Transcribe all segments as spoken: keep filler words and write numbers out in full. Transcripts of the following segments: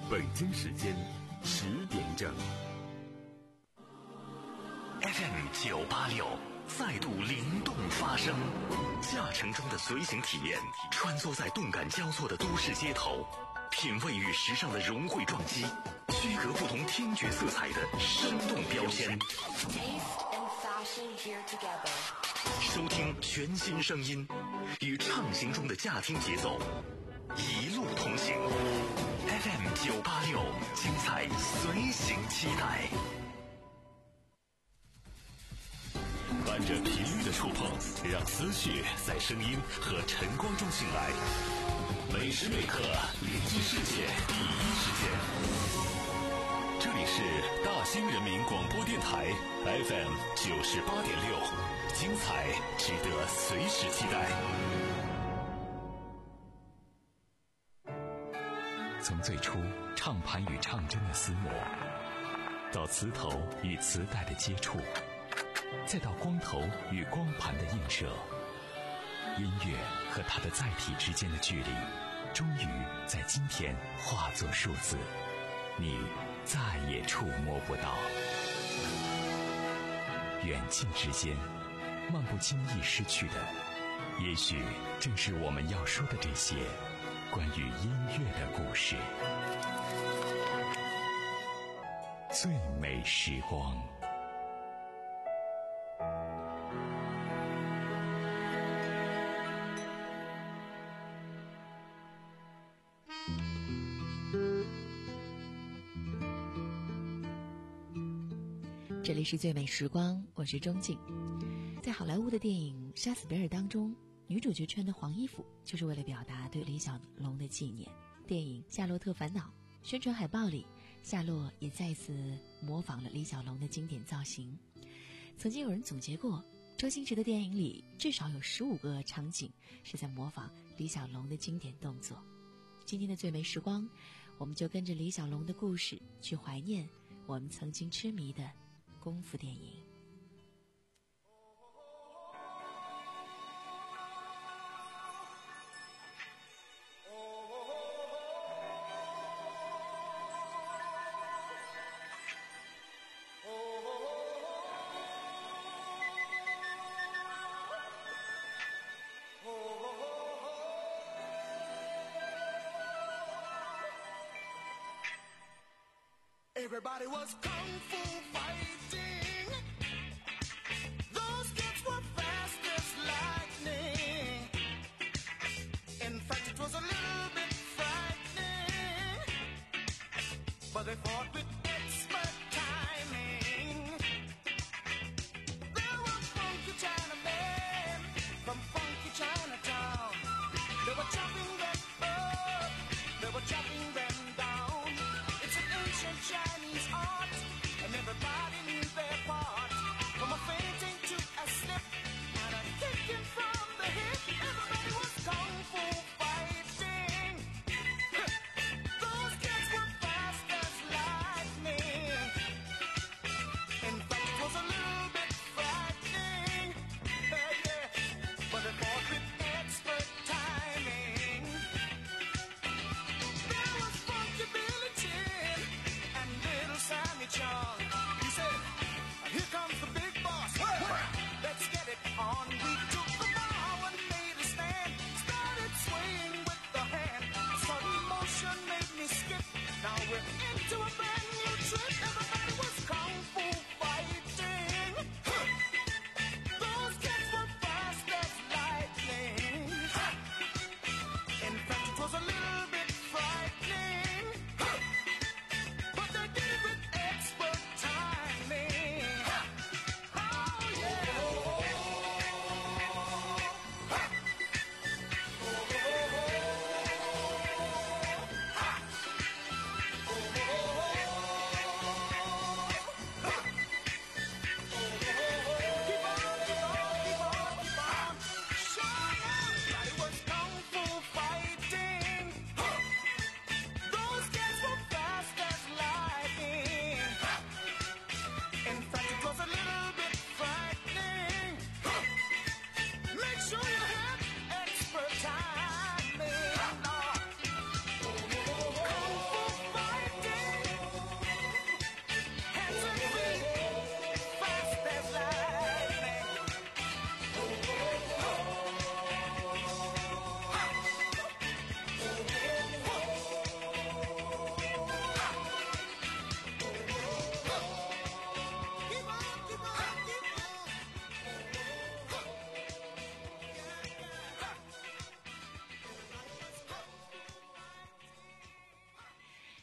北京时间十点整。 F M 九八六再度灵动发声，驾乘中的随行体验，穿梭在动感交错的都市街头，品味与时尚的融汇撞击，区隔不同听觉色彩的生动标签。收听全新声音，与畅行中的驾听节奏，一路同行。F M 九八六，精彩随行期待。伴着频率的触碰，让思绪在声音和晨光中醒来。每时每刻聆听世界第一时间。这里是大兴人民广播电台 F M 九十八点六，精彩值得随时期待。从最初唱盘与唱针的厮磨，到磁头与磁带的接触，再到光头与光盘的映射，音乐和它的载体之间的距离，终于在今天化作数字，你再也触摸不到。远近之间，漫不经意失去的，也许正是我们要说的这些关于音乐的故事。最美时光。 这里是最美时光，我是钟静。在好莱坞的电影《杀死比尔》当中，女主角穿的黄衣服就是为了表达对李小龙的纪念。电影《夏洛特烦恼》宣传海报里，夏洛也再次模仿了李小龙的经典造型。曾经有人总结过，周星驰的电影里至少有十五个场景是在模仿李小龙的经典动作。今天的最美时光，我们就跟着李小龙的故事去怀念我们曾经痴迷的功夫电影。 Everybody was kung fu fighting. Those kids were fast as lightning. In fact, it was a little bit frightening, but they fought with expert timing. There were funky Chinamen from funky Chinatown. They were chopping them up, they were chopping them down. It's an ancient Chinese art, and everybody knew their part. From a fainting to a slip, and a kicking from the hip, everybody was kung fu fighting. Those kids were fast as lightning. In fact, it was a little bit frightening, yeah, yeah. But they fought with expert timing. There was funky Billy Chin and little Sammy Chung. He said,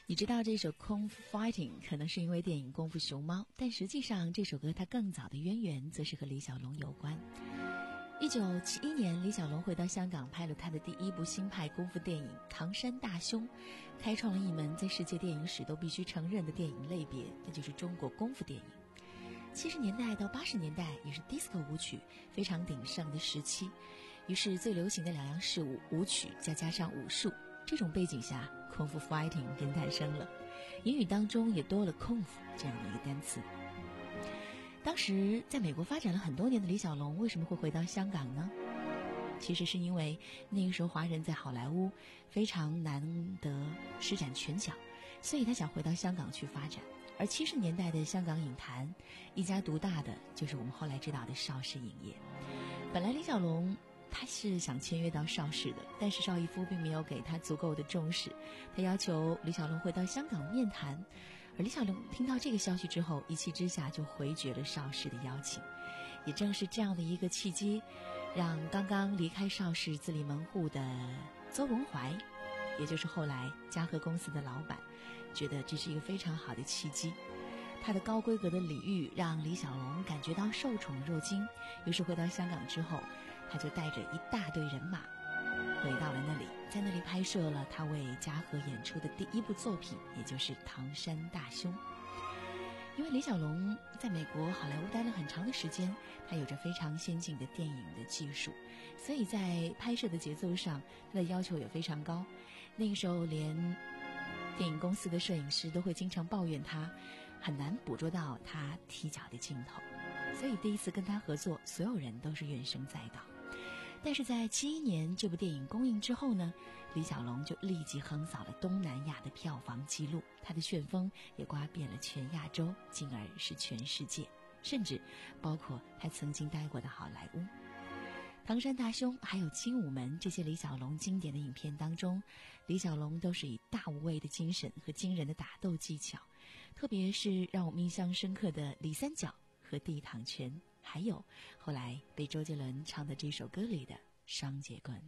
你知道这首《功夫 Fighting》可能是因为电影《功夫熊猫》，但实际上这首歌它更早的渊源则是和李小龙有关。一九七一年，李小龙回到香港拍了他的第一部新派功夫电影《唐山大兄》，开创了一门在世界电影史都必须承认的电影类别，那就是中国功夫电影。七十年代到八十年代也是 disco 舞曲非常鼎盛的时期，于是最流行的两样事物舞曲再加上武术，这种背景下功夫 fighting 便诞生了，英语当中也多了功夫这样的一个单词。当时在美国发展了很多年的李小龙为什么会回到香港呢？其实是因为那个时候华人在好莱坞非常难得施展拳脚，所以他想回到香港去发展。而七十年代的香港影坛一家独大的就是我们后来知道的邵氏影业。本来李小龙他是想签约到邵氏的，但是邵逸夫并没有给他足够的重视，他要求李小龙回到香港面谈。而李小龙听到这个消息之后，一气之下就回绝了邵氏的邀请。也正是这样的一个契机，让刚刚离开邵氏自立门户的邹文怀，也就是后来嘉禾公司的老板，觉得这是一个非常好的契机。他的高规格的礼遇让李小龙感觉到受宠若惊，于是回到香港之后，他就带着一大队人马回到了那里，在那里拍摄了他为嘉禾演出的第一部作品，也就是《唐山大兄》。因为李小龙在美国好莱坞待了很长的时间，他有着非常先进的电影的技术，所以在拍摄的节奏上他的要求也非常高。那个时候连电影公司的摄影师都会经常抱怨他很难捕捉到他踢脚的镜头，所以第一次跟他合作，所有人都是怨声载道。但是在七一年这部电影公映之后呢，李小龙就立即横扫了东南亚的票房纪录，他的旋风也刮遍了全亚洲，进而是全世界，甚至包括他曾经待过的好莱坞。唐山大兄还有精武门这些李小龙经典的影片当中，李小龙都是以大无畏的精神和惊人的打斗技巧，特别是让我们印象深刻的李三角和地躺拳，还有后来被周杰伦唱的这首歌里的双截棍。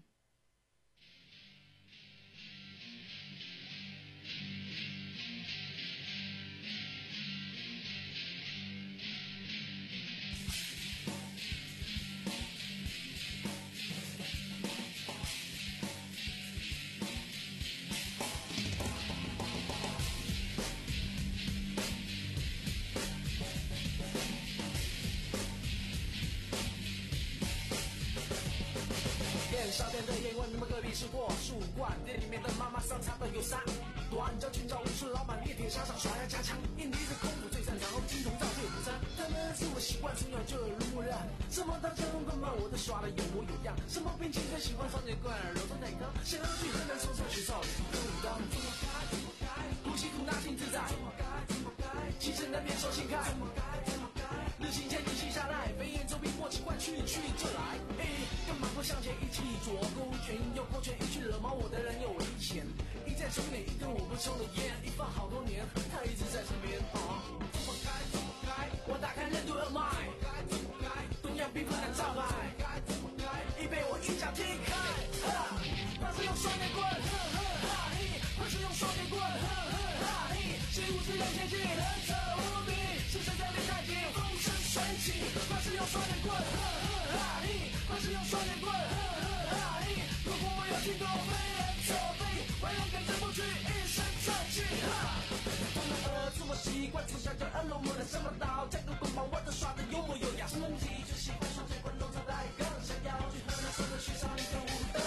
烧店的烟味，明白隔壁是过树冠，店里面的妈妈桑茶都有三短，叫寻找武术老板，猎铁沙场耍呀家枪，印尼的功夫最擅长，后金铜造最不沾。他们是我习惯，从小就耳濡目染，什么大家龙棍棒我都耍的有模有样，什么兵器最喜欢双截棍，柔中带刚，谁能去河南嵩山学少林跟武当？怎么该怎么该，呼吸吐纳心自在，怎么该怎么该，气沉的面手心开，怎么该怎么该，日行前日行下来，飞檐走壁默契快去去就来，哎，干嘛不向前一起左勾拳右勾拳，一去惹毛我的人有危险，一再重点一根我不抽的烟，一放好多年，他一直在身边啊，怎么该怎么该，我打开任督二脉，怎么该怎么该，东洋兵不能照摆，怎么该怎么该，一被我一脚踢开，哈，他是用双截棍，呵呵哈嘿，他是用双截棍，呵呵哈嘿，习武之人前进，人者无敌，是谁在练太极，风生水起，他是用双截棍，呵呵哈嘿，他是用双截棍，呵呵哈嘿，如果我有进攻，没人责备，外人根本不去，一身正气，哈，东南儿子我习惯，从小就耳濡目染，什么刀这个棍棒我都耍得有模有样，什么技最喜欢双截棍弄朝代，更想要去河南嵩山学少林跟武当。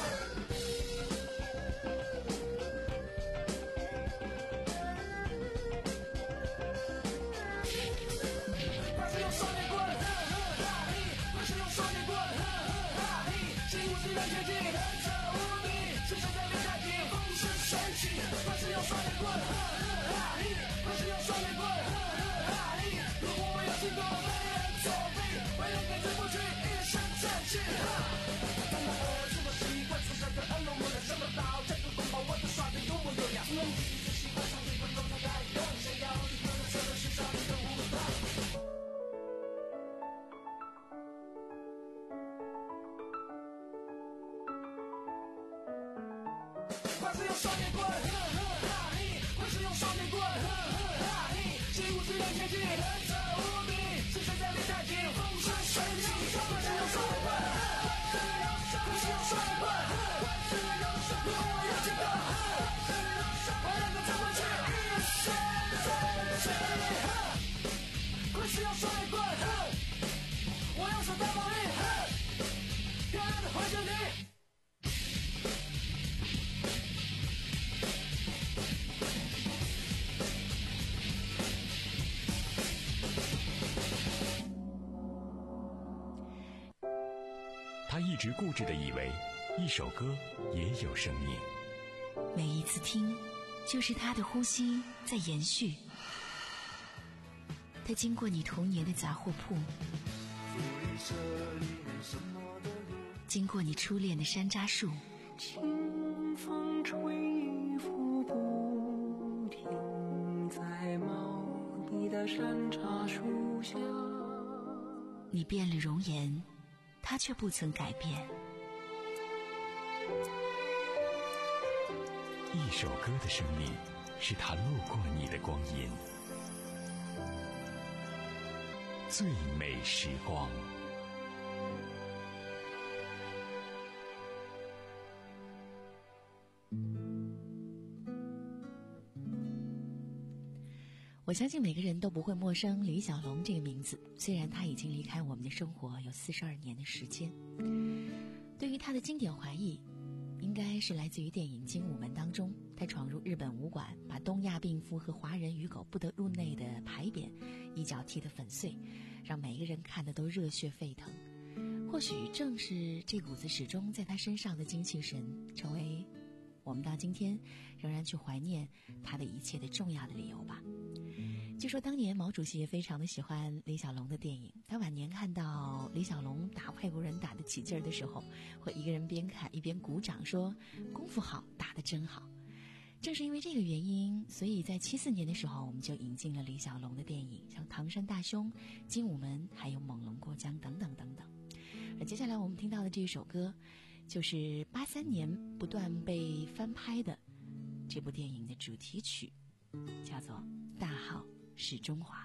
我是用双截棍，呵呵哈嘿，我是用双他一直固执地以为一首歌也有生命， 每一次听就是他的呼吸在延续。他经过你童年的杂货铺，经过你初恋的山楂树， 清风吹衣服不停，在茂密的山茶树下。 你变了容颜，他却不曾改变。 一首歌的生命是他路过你的光阴，最美时光。 我相信每个人都不会陌生李小龙这个名字，虽然他已经离开我们的生活有四十二年的时间。对于他的经典怀忆，应该是来自于电影《精武门》当中，他闯入日本武馆，把东亚病夫和华人鱼狗不得入内的牌匾一脚踢得粉碎，让每一个人看得都热血沸腾。或许正是这股子始终在他身上的精气神，成为我们到今天仍然去怀念他的一切的重要的理由吧。据说当年毛主席也非常的喜欢李小龙的电影，他晚年看到李小龙打外国人打得起劲儿的时候，会一个人边看一边鼓掌说功夫好，打得真好。正是因为这个原因，所以在七四年的时候我们就引进了李小龙的电影，像唐山大兄、精武门还有猛龙过江等等等等。而接下来我们听到的这一首歌，就是八三年不断被翻拍的这部电影的主题曲，叫做大号是中华。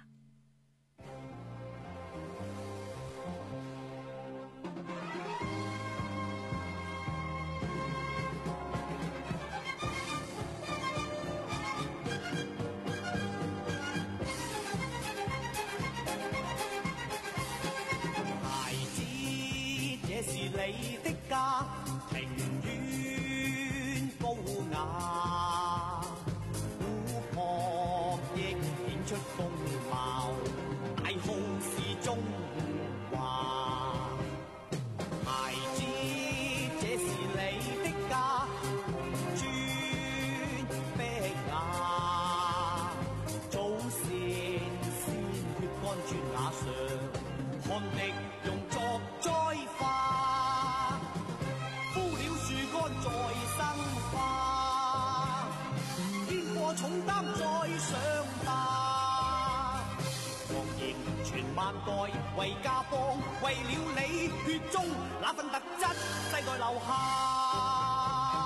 孩子，這是你的家，庭院高雅，湖泊亦顯出風貌，大號是中華。孩子，這是你的家，紅磚碧瓦，祖先鮮血乾磚瓦上。汗滴用作栽花，枯了樹幹再生花，肩過重擔再上吧。國營傳萬代，為家邦，為了你血中那份特質，世代留下。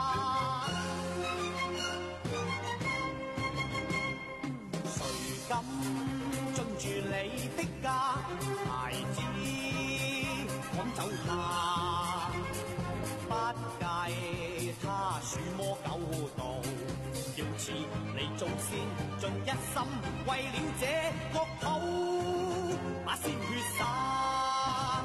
誰敢進住你的家？孩子趕走他，不計他鼠魔狗盜，要似你祖先盡一心，為了這國土把鮮血灑。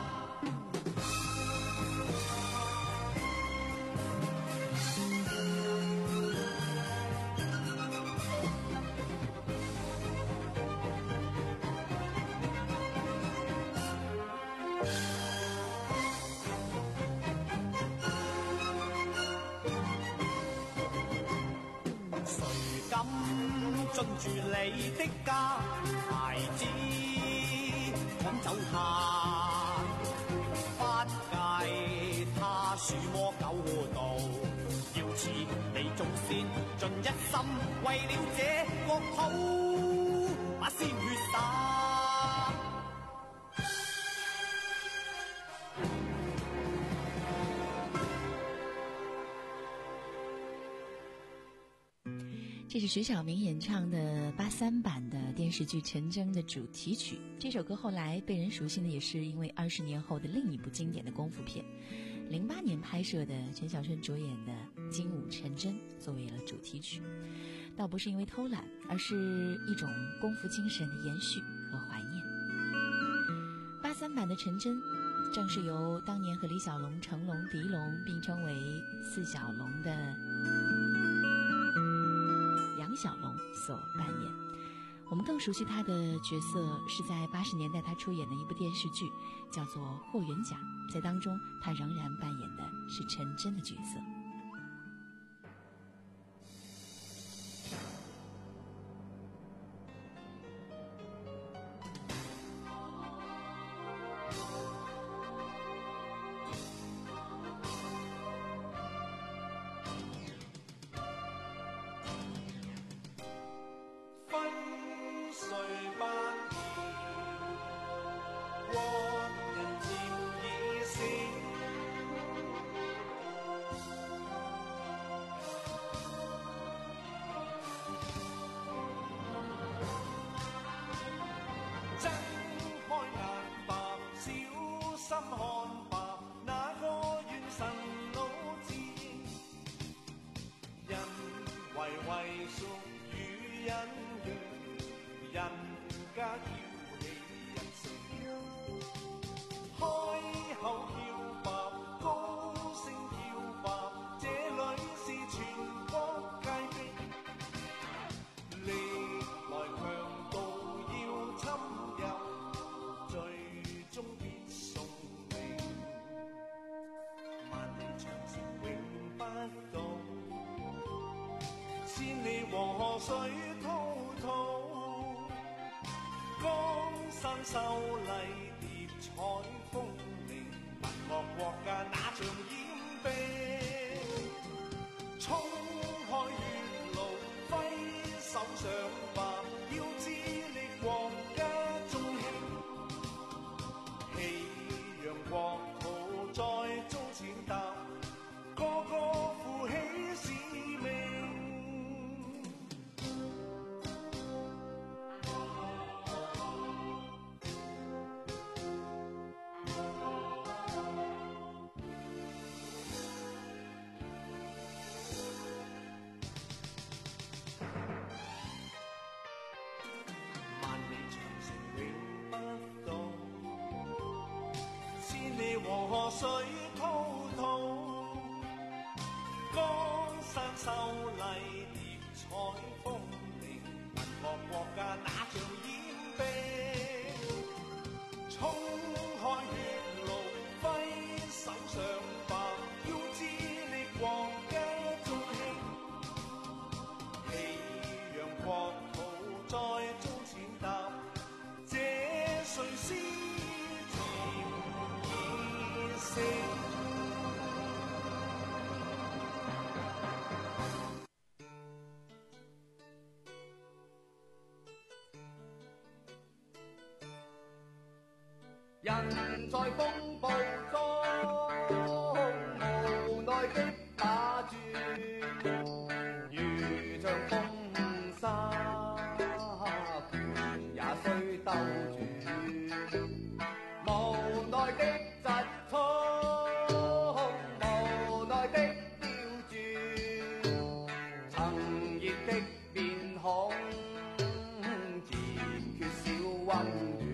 進住你的家，孩子趕走他，不計他鼠魔狗盜，要似你祖先盡一心，為了這國土把鮮血灑。 这是徐小明演唱的八三版的电视剧《陈真》的主题曲。这首歌后来被人熟悉的也是因为二十年后的另一部经典的功夫片，零八年拍摄的陈小春主演的《精武陈真》作为了主题曲。倒不是因为偷懒，而是一种功夫精神的延续和怀念。八三版的陈真正是由当年和李小龙、成龙、狄龙并称为四小龙的杨小龙所扮演。 我们更熟悉他的角色是在八十年代他出演的一部电视剧，叫做《霍元甲》，在当中他仍然扮演的是陈真的角色。 河水滔滔，江山秀丽，疊彩峰嶺，文樂國家那像掩蔽，衝開血路，揮手上吧，要致力國家中興，氣揚國土再遭踐踏，個個負起使命。河水滔滔，江山秀麗，疊彩峰嶺，文樂國家那像掩蔽，衝開血路，揮手上吧，要致力國家中興，氣揚國土再遭踐踏，這誰是人在風暴中無奈的打轉，如像風沙，拳也須兜轉，無奈的疾衝，無奈的刁鑽，曾熱的面孔，自然缺少溫暖。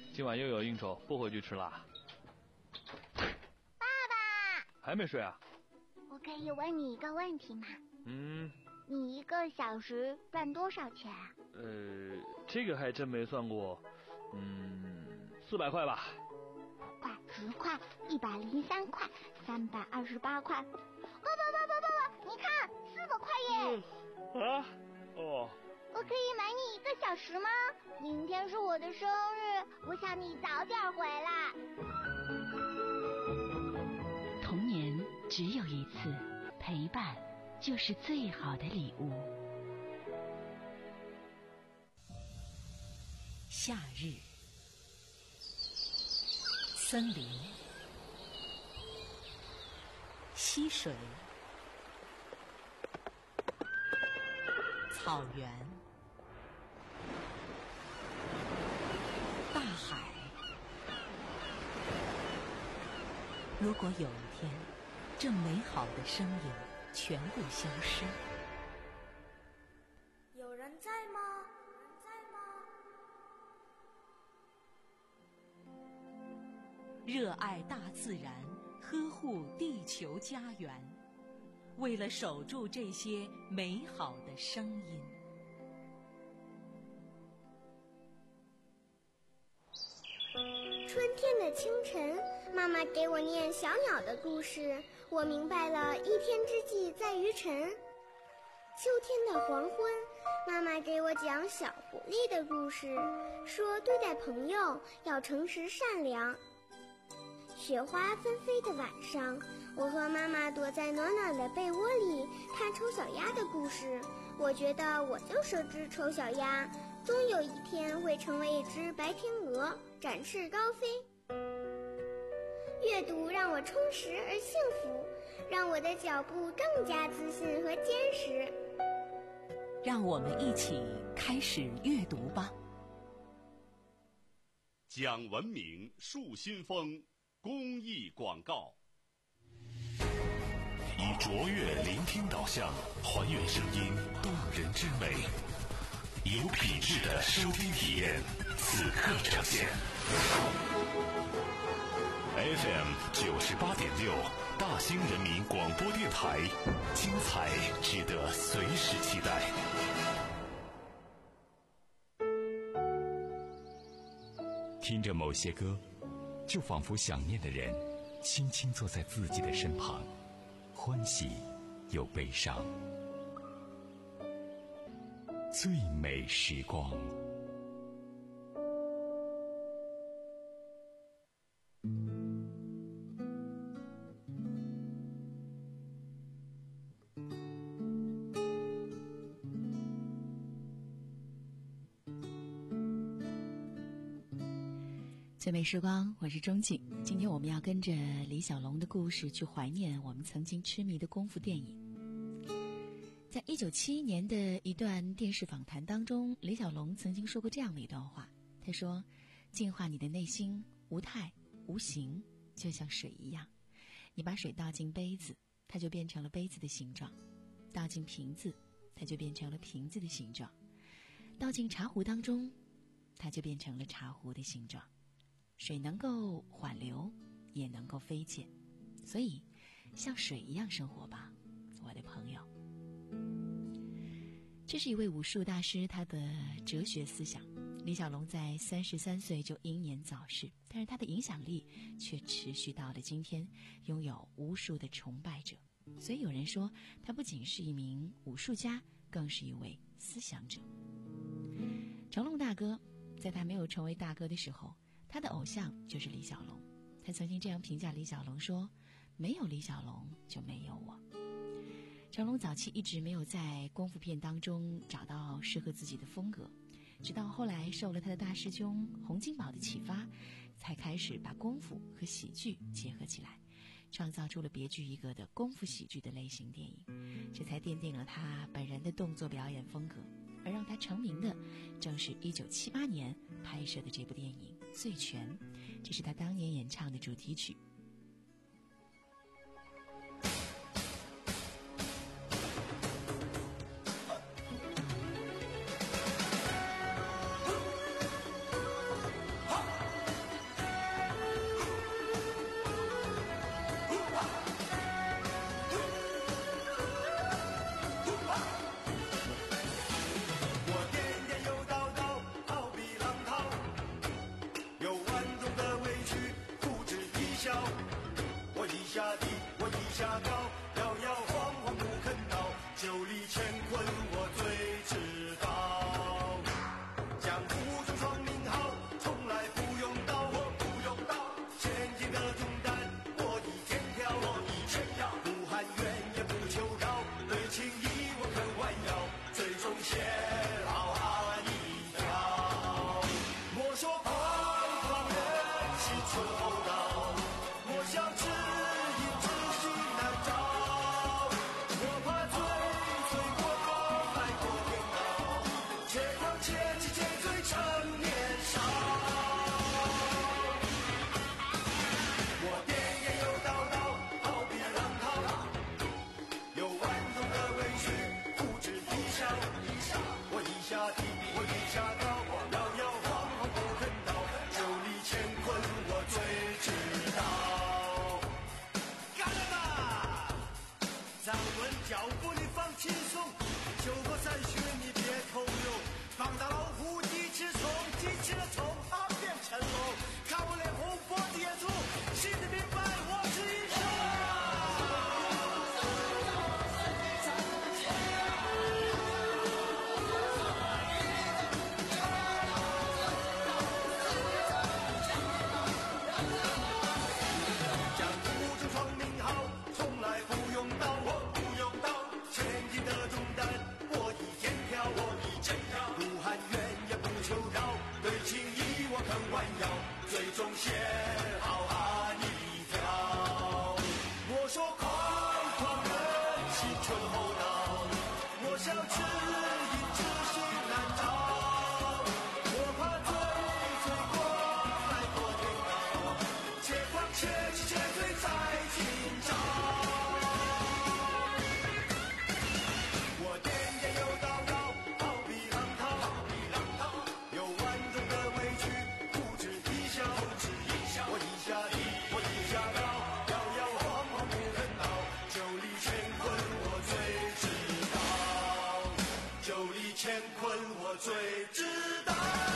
今晚又有应酬，不回去吃啦。 爸爸， 还没睡啊？ 我可以问你一个问题吗？ 嗯。 你一个小时赚多少钱啊？ 呃，这个还真没算过。嗯，四百块吧。 块、十块、一百零三块、三百二十八块。不不不不不不，你看，四百块耶！ 嗯、啊？哦。 我可以买你一个小时吗？明天是我的生日，我想你早点回来。 童年只有一次，陪伴就是最好的礼物。夏日，森林，溪水，草原，大海。如果有一天，这美好的声音全部消失， 有人在吗？有人在吗？ 热爱大自然，呵护地球家园，为了守住这些美好的声音。 春天的清晨，妈妈给我念小鸟的故事，我明白了一天之计在于晨。秋天的黄昏，妈妈给我讲小狐狸的故事，说对待朋友要诚实善良。雪花纷飞的晚上，我和妈妈躲在暖暖的被窝里看丑小鸭的故事，我觉得我就是只丑小鸭，终有一天会成为一只白天鹅，展翅高飞。阅读让我充实而幸福，让我的脚步更加自信和坚实。 让我们一起开始阅读吧。 讲文明树新风公益广告。 以卓越聆听导向，还原声音动人之美，有品质的收听体验，此刻呈现。F M 九十八点六，大兴人民广播电台，精彩值得随时期待。听着某些歌，就仿佛想念的人轻轻坐在自己的身旁，欢喜又悲伤。最美时光。 最美时光，我是钟静。今天我们要跟着李小龙的故事去怀念我们曾经痴迷的功夫电影。在一九七一年的一段电视访谈当中，李小龙曾经说过这样的一段话，他说：净化你的内心，无态无形，就像水一样，你把水倒进杯子，它就变成了杯子的形状；倒进瓶子，它就变成了瓶子的形状；倒进茶壶当中，它就变成了茶壶的形状。水能够缓流，也能够飞溅，所以像水一样生活吧，我的朋友。这是一位武术大师，他的哲学思想。李小龙在三十三岁就英年早逝，但是他的影响力却持续到了今天，拥有无数的崇拜者。所以有人说，他不仅是一名武术家，更是一位思想者。成龙大哥在他没有成为大哥的时候，他的偶像就是李小龙。他曾经这样评价李小龙说：没有李小龙就没有我。成龙早期一直没有在功夫片当中找到适合自己的风格，直到后来受了他的大师兄洪金宝的启发，才开始把功夫和喜剧结合起来，创造出了别具一格的功夫喜剧的类型电影，这才奠定了他本人的动作表演风格。而让他成名的正是一九七八年拍摄的这部电影《醉拳》，这是他当年演唱的主题曲。 下低，我一下高，摇摇晃晃不肯倒，酒里乾坤我最知道。江湖中闯名号，从来不用刀，我不用刀。千斤的重担，我一天挑，我一天挑。不喊冤也不求饶，对情义我肯弯腰，最终谢老阿一条。莫说狂狂人心存厚道，莫笑知音知心难找。我怕醉醉过海阔天高，且狂且急且醉成年少。我颠颠又倒倒，好比浪涛，有万种的委屈，不知一笑一笑。我一下低，我一下高，摇摇晃晃不肯倒，酒里乾坤我最知道。干了吧！站稳脚步你放轻松，酒过三巡你别偷溜，放大老虎鸡吃虫，鸡吃了虫它变成龙，看我脸红脖子也粗，心里明白我是英雄啊！江湖中闯名号，从来不用刀，我不用刀。千斤的重担，我一肩挑，我一肩挑。不喊冤也不求饶，对情义我肯弯腰，最终谢好汉一条。莫说狂狂人心存厚道，莫笑知音知心难找。我怕醉醉过海阔天高，且狂且急且醉在今朝。我颠颠又倒倒，好比浪涛，有万种的委屈，不知一笑，我一下低，我一下高，摇摇晃晃不肯倒，酒里乾坤我最知道，酒里乾坤我最知道。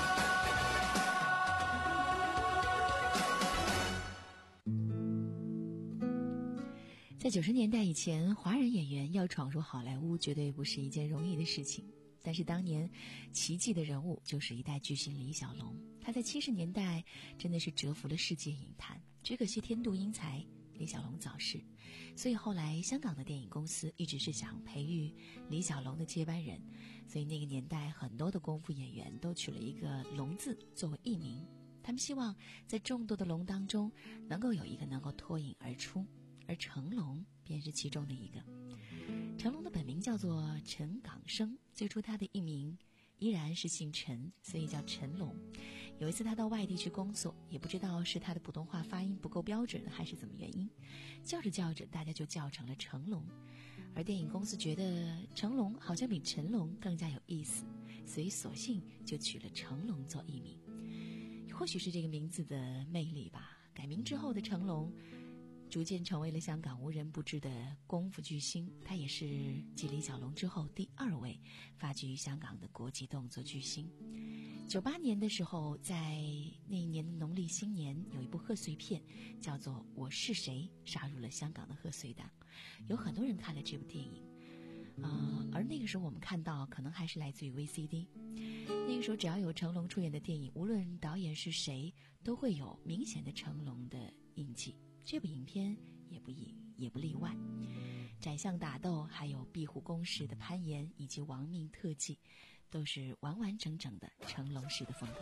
在九十年代以前，华人演员要闯入好莱坞绝对不是一件容易的事情。但是当年奇迹的人物就是一代巨星李小龙，他在七十年代真的是折服了世界影坛。只可惜天妒英才，李小龙早逝，所以后来香港的电影公司一直是想培育李小龙的接班人，所以那个年代很多的功夫演员都取了一个龙字作为艺名，他们希望在众多的龙当中能够有一个能够脱颖而出，而成龙便是其中的一个。成龙的本名叫做陈港生，最初他的艺名依然是姓陈，所以叫陈龙。有一次他到外地去工作，也不知道是他的普通话发音不够标准还是怎么原因，叫着叫着大家就叫成了成龙。而电影公司觉得成龙好像比陈龙更加有意思，所以索性就取了成龙做艺名。或许是这个名字的魅力吧，改名之后的成龙逐渐成为了香港无人不知的功夫巨星，他也是继李小龙之后第二位发迹于香港的国际动作巨星。九八年的时候，在那一年的农历新年，有一部贺岁片叫做《我是谁》，杀入了香港的贺岁档，有很多人看了这部电影。呃，而那个时候我们看到可能还是来自于 V C D， 那个时候只要有成龙出演的电影，无论导演是谁，都会有明显的成龙的印记。这部影片也不一也不例外，斩相打斗，还有壁虎公式的攀岩，以及亡命特技，都是完完整整的成龙式的风格。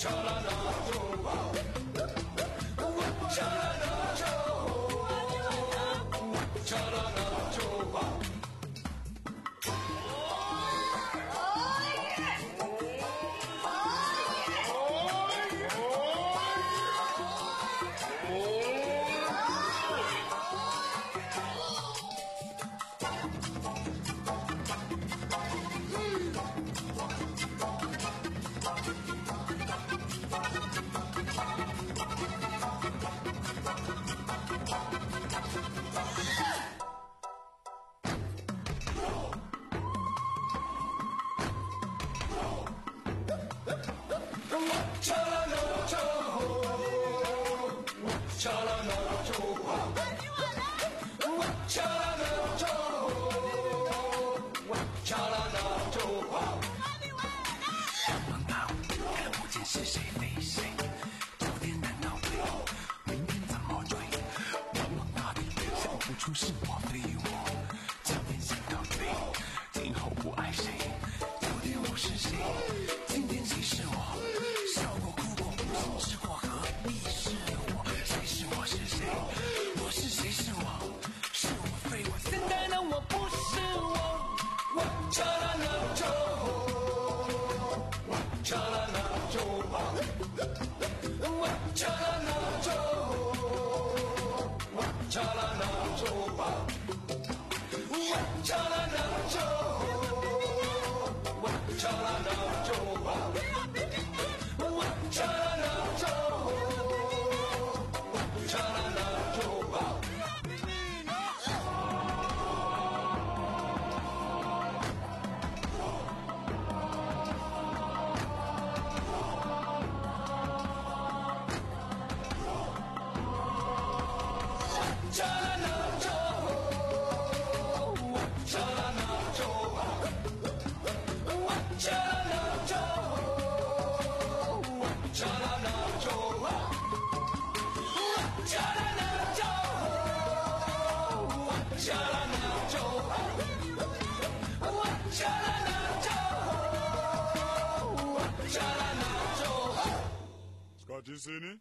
Scott, you seen it?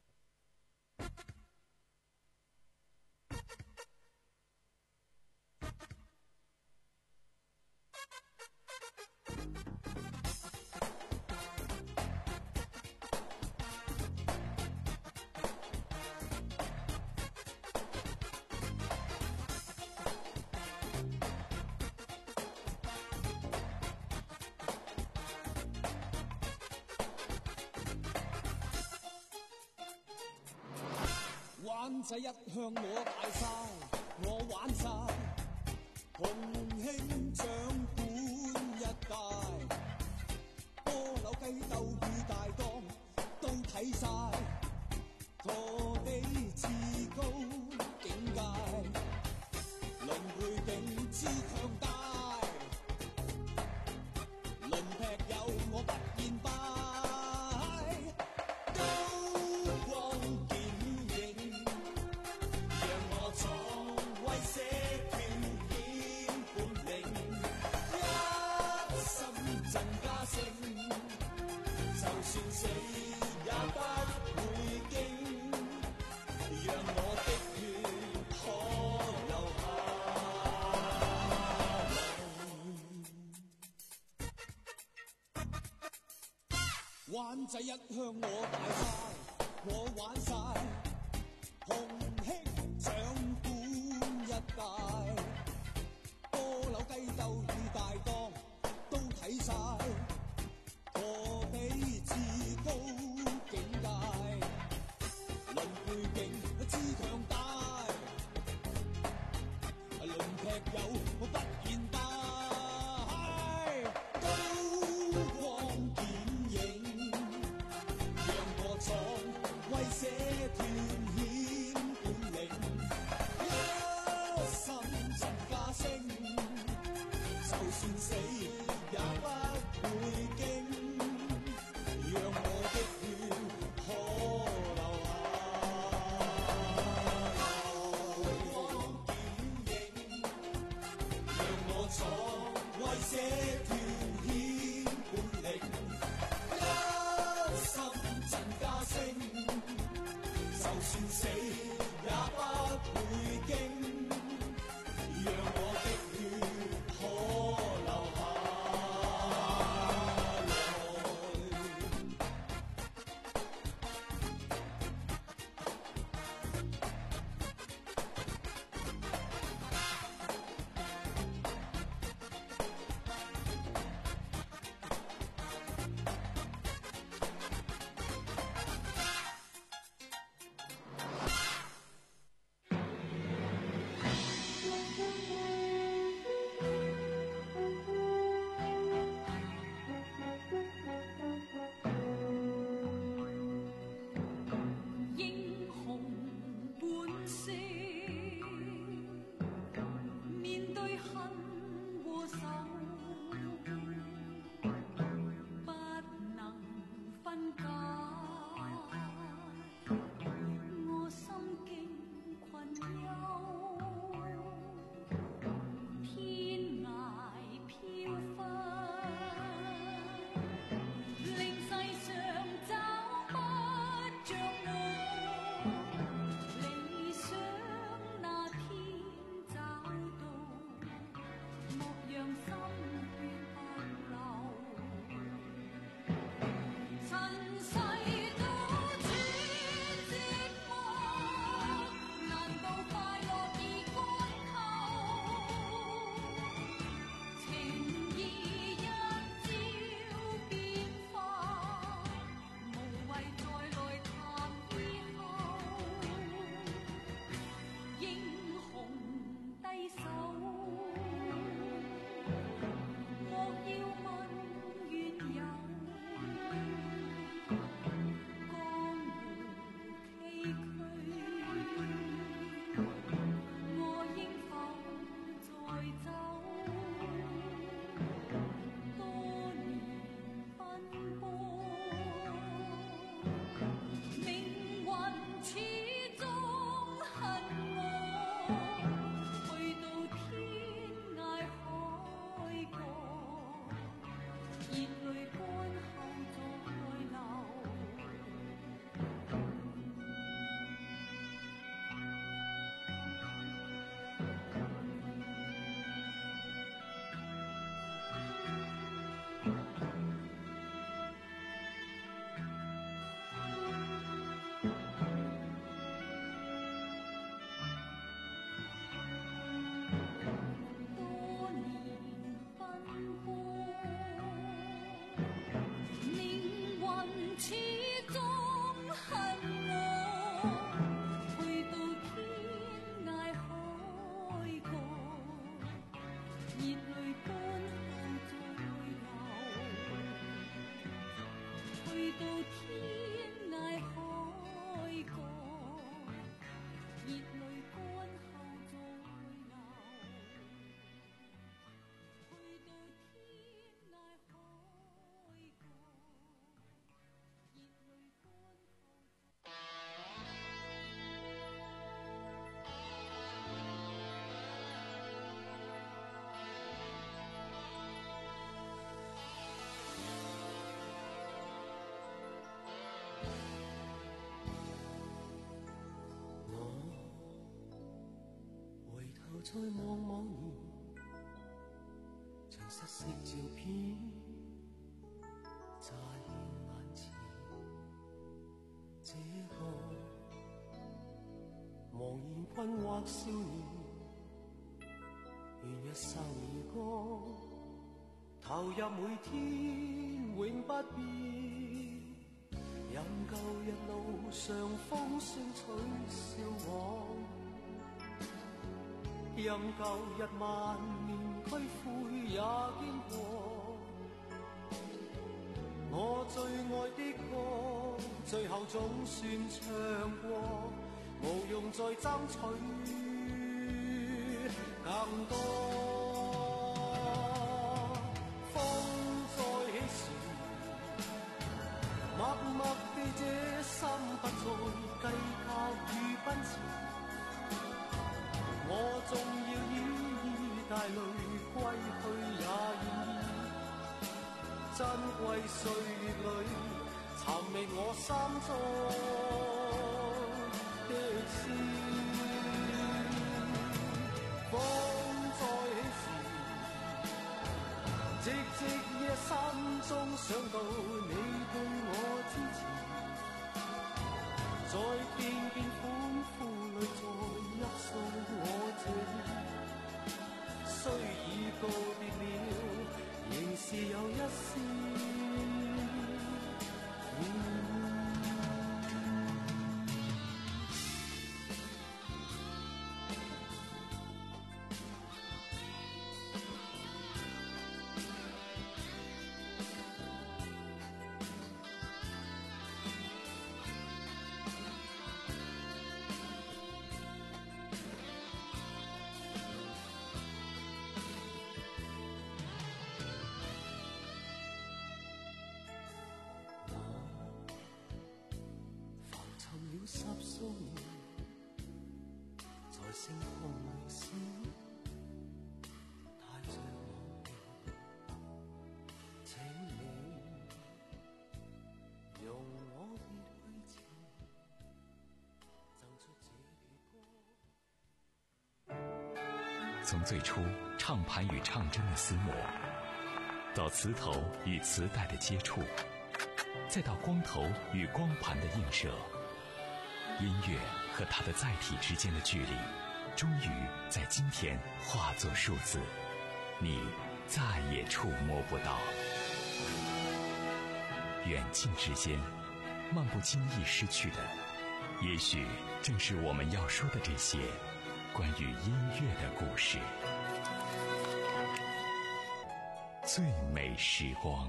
灣仔一向我大晒，我玩晒，洪興掌管一帶，波樓雞竇與大檔都睇晒，陀地至高境界，輪背景之強大，輪劈友我不見敗。灣仔一向我大晒，我玩晒，洪興掌管一帶，波樓雞竇與大檔都睇晒，陀地至高境界，輪背景之強大，輪劈友我不見敗。這團顯本領，一心盡加聲，就算死也不會驚，讓我的血可流下。流光點影，讓我闖為這團顯本領，一心盡再望望你，像失色照片乍現眼前。這個茫然困惑少年，願一生兒歌，投入每天永不變。任舊日路上風聲取笑我，任舊日萬年歸悔也經過。我最愛的歌，最後總算唱過，無用再爭取更多。風再起時，默默地這心不再計較與奔馳。我縱要依依帶淚歸去也願意，珍貴歲月裏尋覓我心中的詩。風再起時，寂寂夜心中想到你對我支持，在片片歡呼裏再泣訴我這意，雖已告別了，仍是有一絲十數年，在星空裏閃，帶着夢，請你容我別去前，贈出這句歌。 從最初唱盤與唱針的廝磨，到磁頭與磁帶的接觸，再到光頭與光盤的映射，音樂和它的載體之間的距離，終於在今天化作數字，你再也觸摸不到。遠近之間，漫不經意失去的，也許正是我們要說的這些關於音樂的故事。最美時光。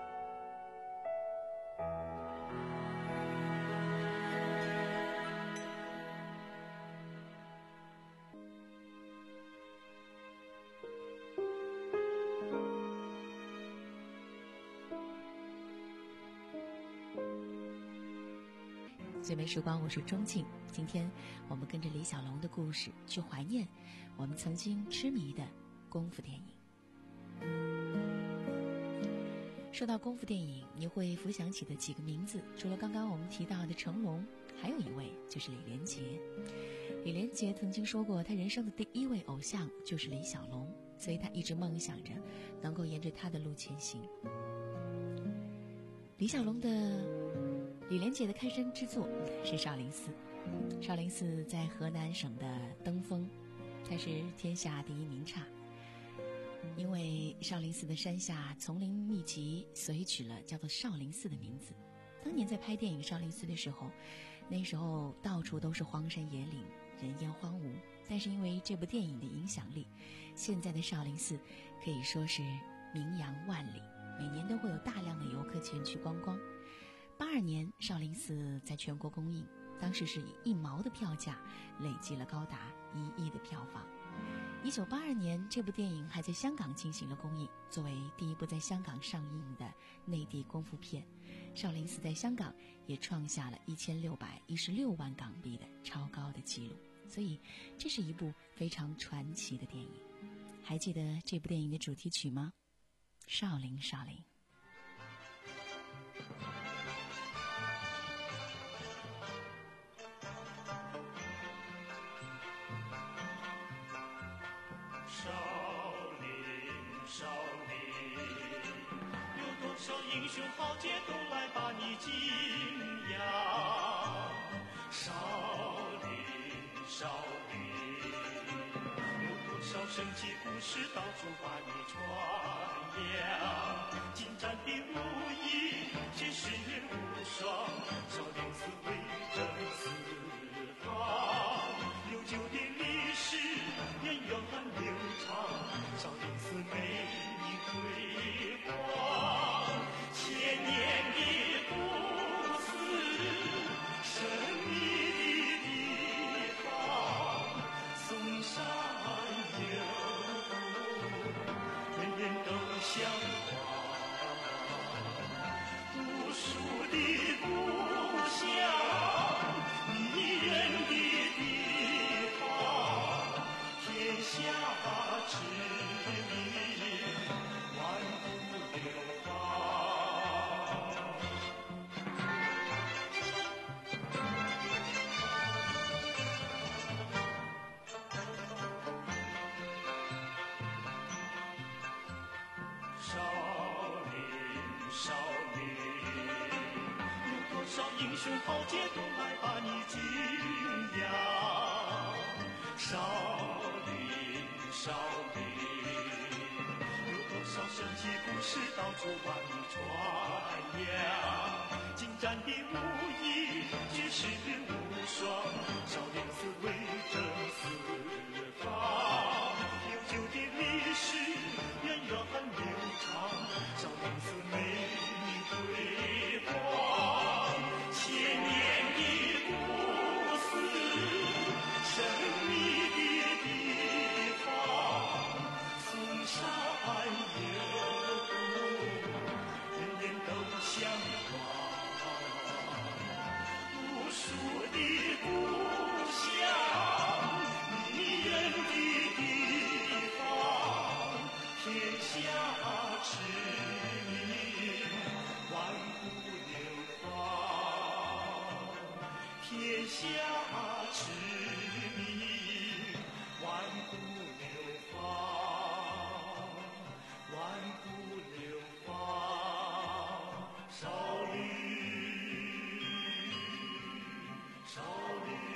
最美时光，我是钟静。今天我们跟着李小龙的故事去怀念我们曾经痴迷的功夫电影。说到功夫电影，你会浮想起的几个名字，除了刚刚我们提到的成龙，还有一位就是李连杰。李连杰曾经说过，他人生的第一位偶像就是李小龙，所以他一直梦想着能够沿着他的路前行。李小龙的李连杰的开山之作是少林寺。少林寺在河南省的登封，它是天下第一名刹。因为少林寺的山下丛林密集，所以取了叫做少林寺的名字。当年在拍电影《少林寺》的时候，那时候到处都是荒山野岭，人烟荒芜。但是因为这部电影的影响力，现在的少林寺可以说是名扬万里，每年都会有大量的游客前去观光。八二年，少林寺在全国公映，当时是以一毛的票价累计了高达一亿的票房。一九八二年，这部电影还在香港进行了公映，作为第一部在香港上映的内地功夫片，少林寺在香港也创下了一千六百一十六万港币的超高的纪录，所以这是一部非常传奇的电影。还记得这部电影的主题曲吗？少林，少林。 少林，有多少英雄豪杰都来把你敬仰。少林，少林，有多少神奇故事到处把你传扬。精湛的武艺，绝世无双，少林寺威震四方。悠久的历史，源远流长，少林寺美丽辉煌。千年的不死，神秘的地方，嵩山有人人都向往。无数的故乡，迷人的地方，天下知名，万古流芳。少林，少林，有多少英雄豪杰都来把你敬仰。少林，少林，有多少神奇故事到处把你传扬。精湛的武艺，绝世无双，少林寺威震四方。悠久的历史，源远流长，少林寺美丽辉煌。千年的不死，神秘的地方，嵩山有人人都向往。无数的故乡，迷人的地方，天下知名，万古流芳。天下知名，万古流芳，万古流芳。少林，少林。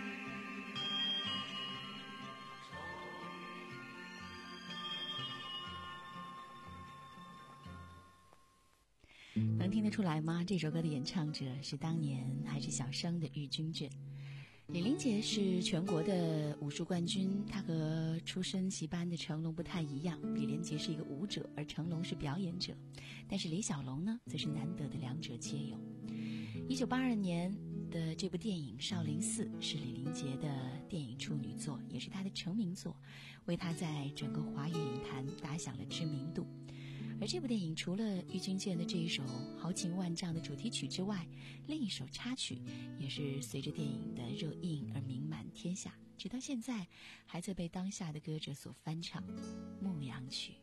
能听得出来吗？这首歌的演唱者是当年还是小生的郁钧振。李连杰是全国的武术冠军，他和出身戏班的成龙不太一样，李连杰是一个武者，而成龙是表演者。但是李小龙呢，则是难得的两者皆有。一九八二年的这部电影《少林寺》是李连杰的电影处女作，也是他的成名作，为他在整个华语影坛打响了知名度。而这部电影除了郁钧剑的这一首豪情万丈的主题曲之外，另一首插曲也是随着电影的热映而名满天下，直到现在还在被当下的歌者所翻唱，《牧羊曲》。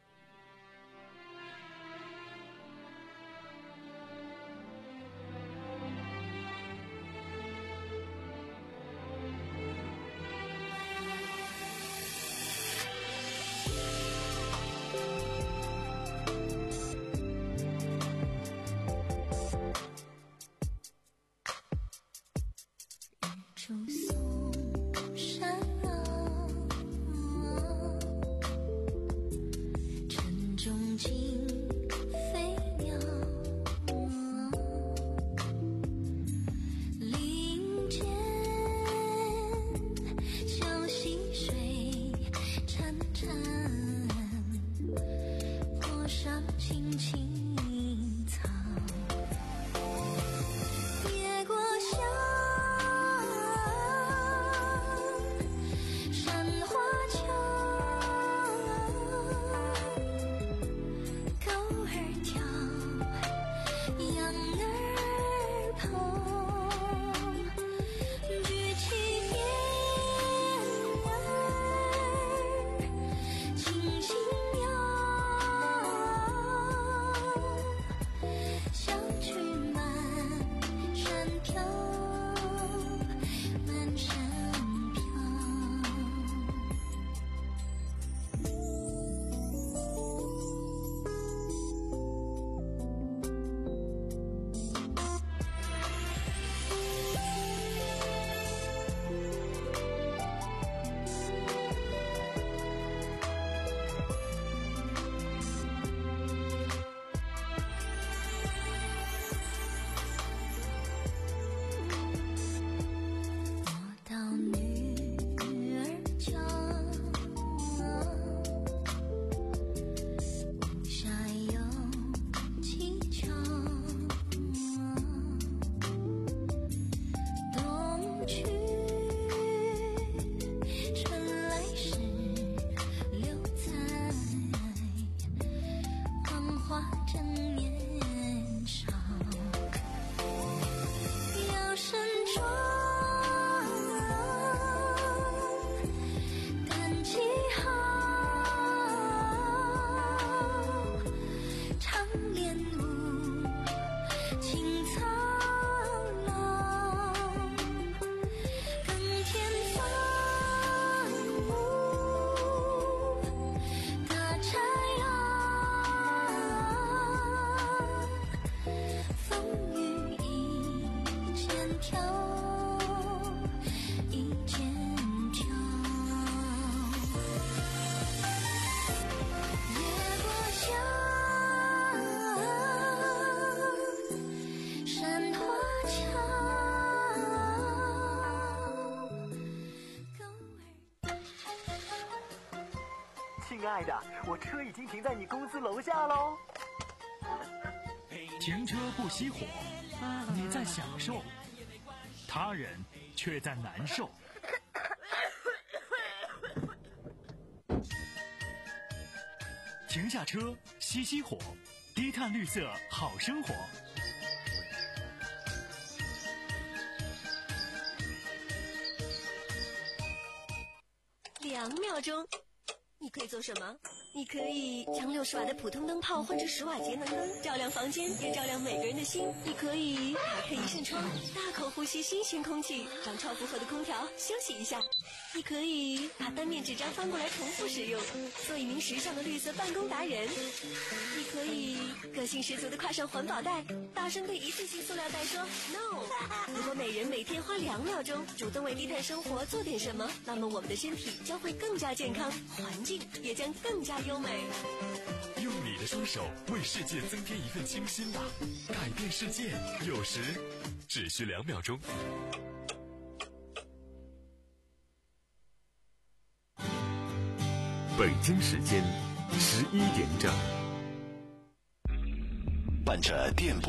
出松山啊， 亲爱的，我车已经停在你公司楼下喽。 停车不熄火，你在享受，他人却在难受。停下车，熄熄火，低碳绿色好生活。 两秒钟，你可以做什么？你可以将六十瓦的普通灯泡换成十瓦节能灯，照亮房间，也照亮每个人的心。你可以打开一扇窗，大口呼吸新鲜空气，让超负荷的空调休息一下。你可以把单面纸张翻过来重复使用，做一名时尚的绿色办公达人。你可以个性十足地挎上环保袋，大声对一次性塑料袋说 no。 如果每人每天花两秒钟主动为低碳生活做点什么，那么我们的身体将会更加健康，环境也将更加优美。 用你的双手为世界增添一份清新吧，改变世界有时只需两秒钟。 北京时间十一点整， 伴着电波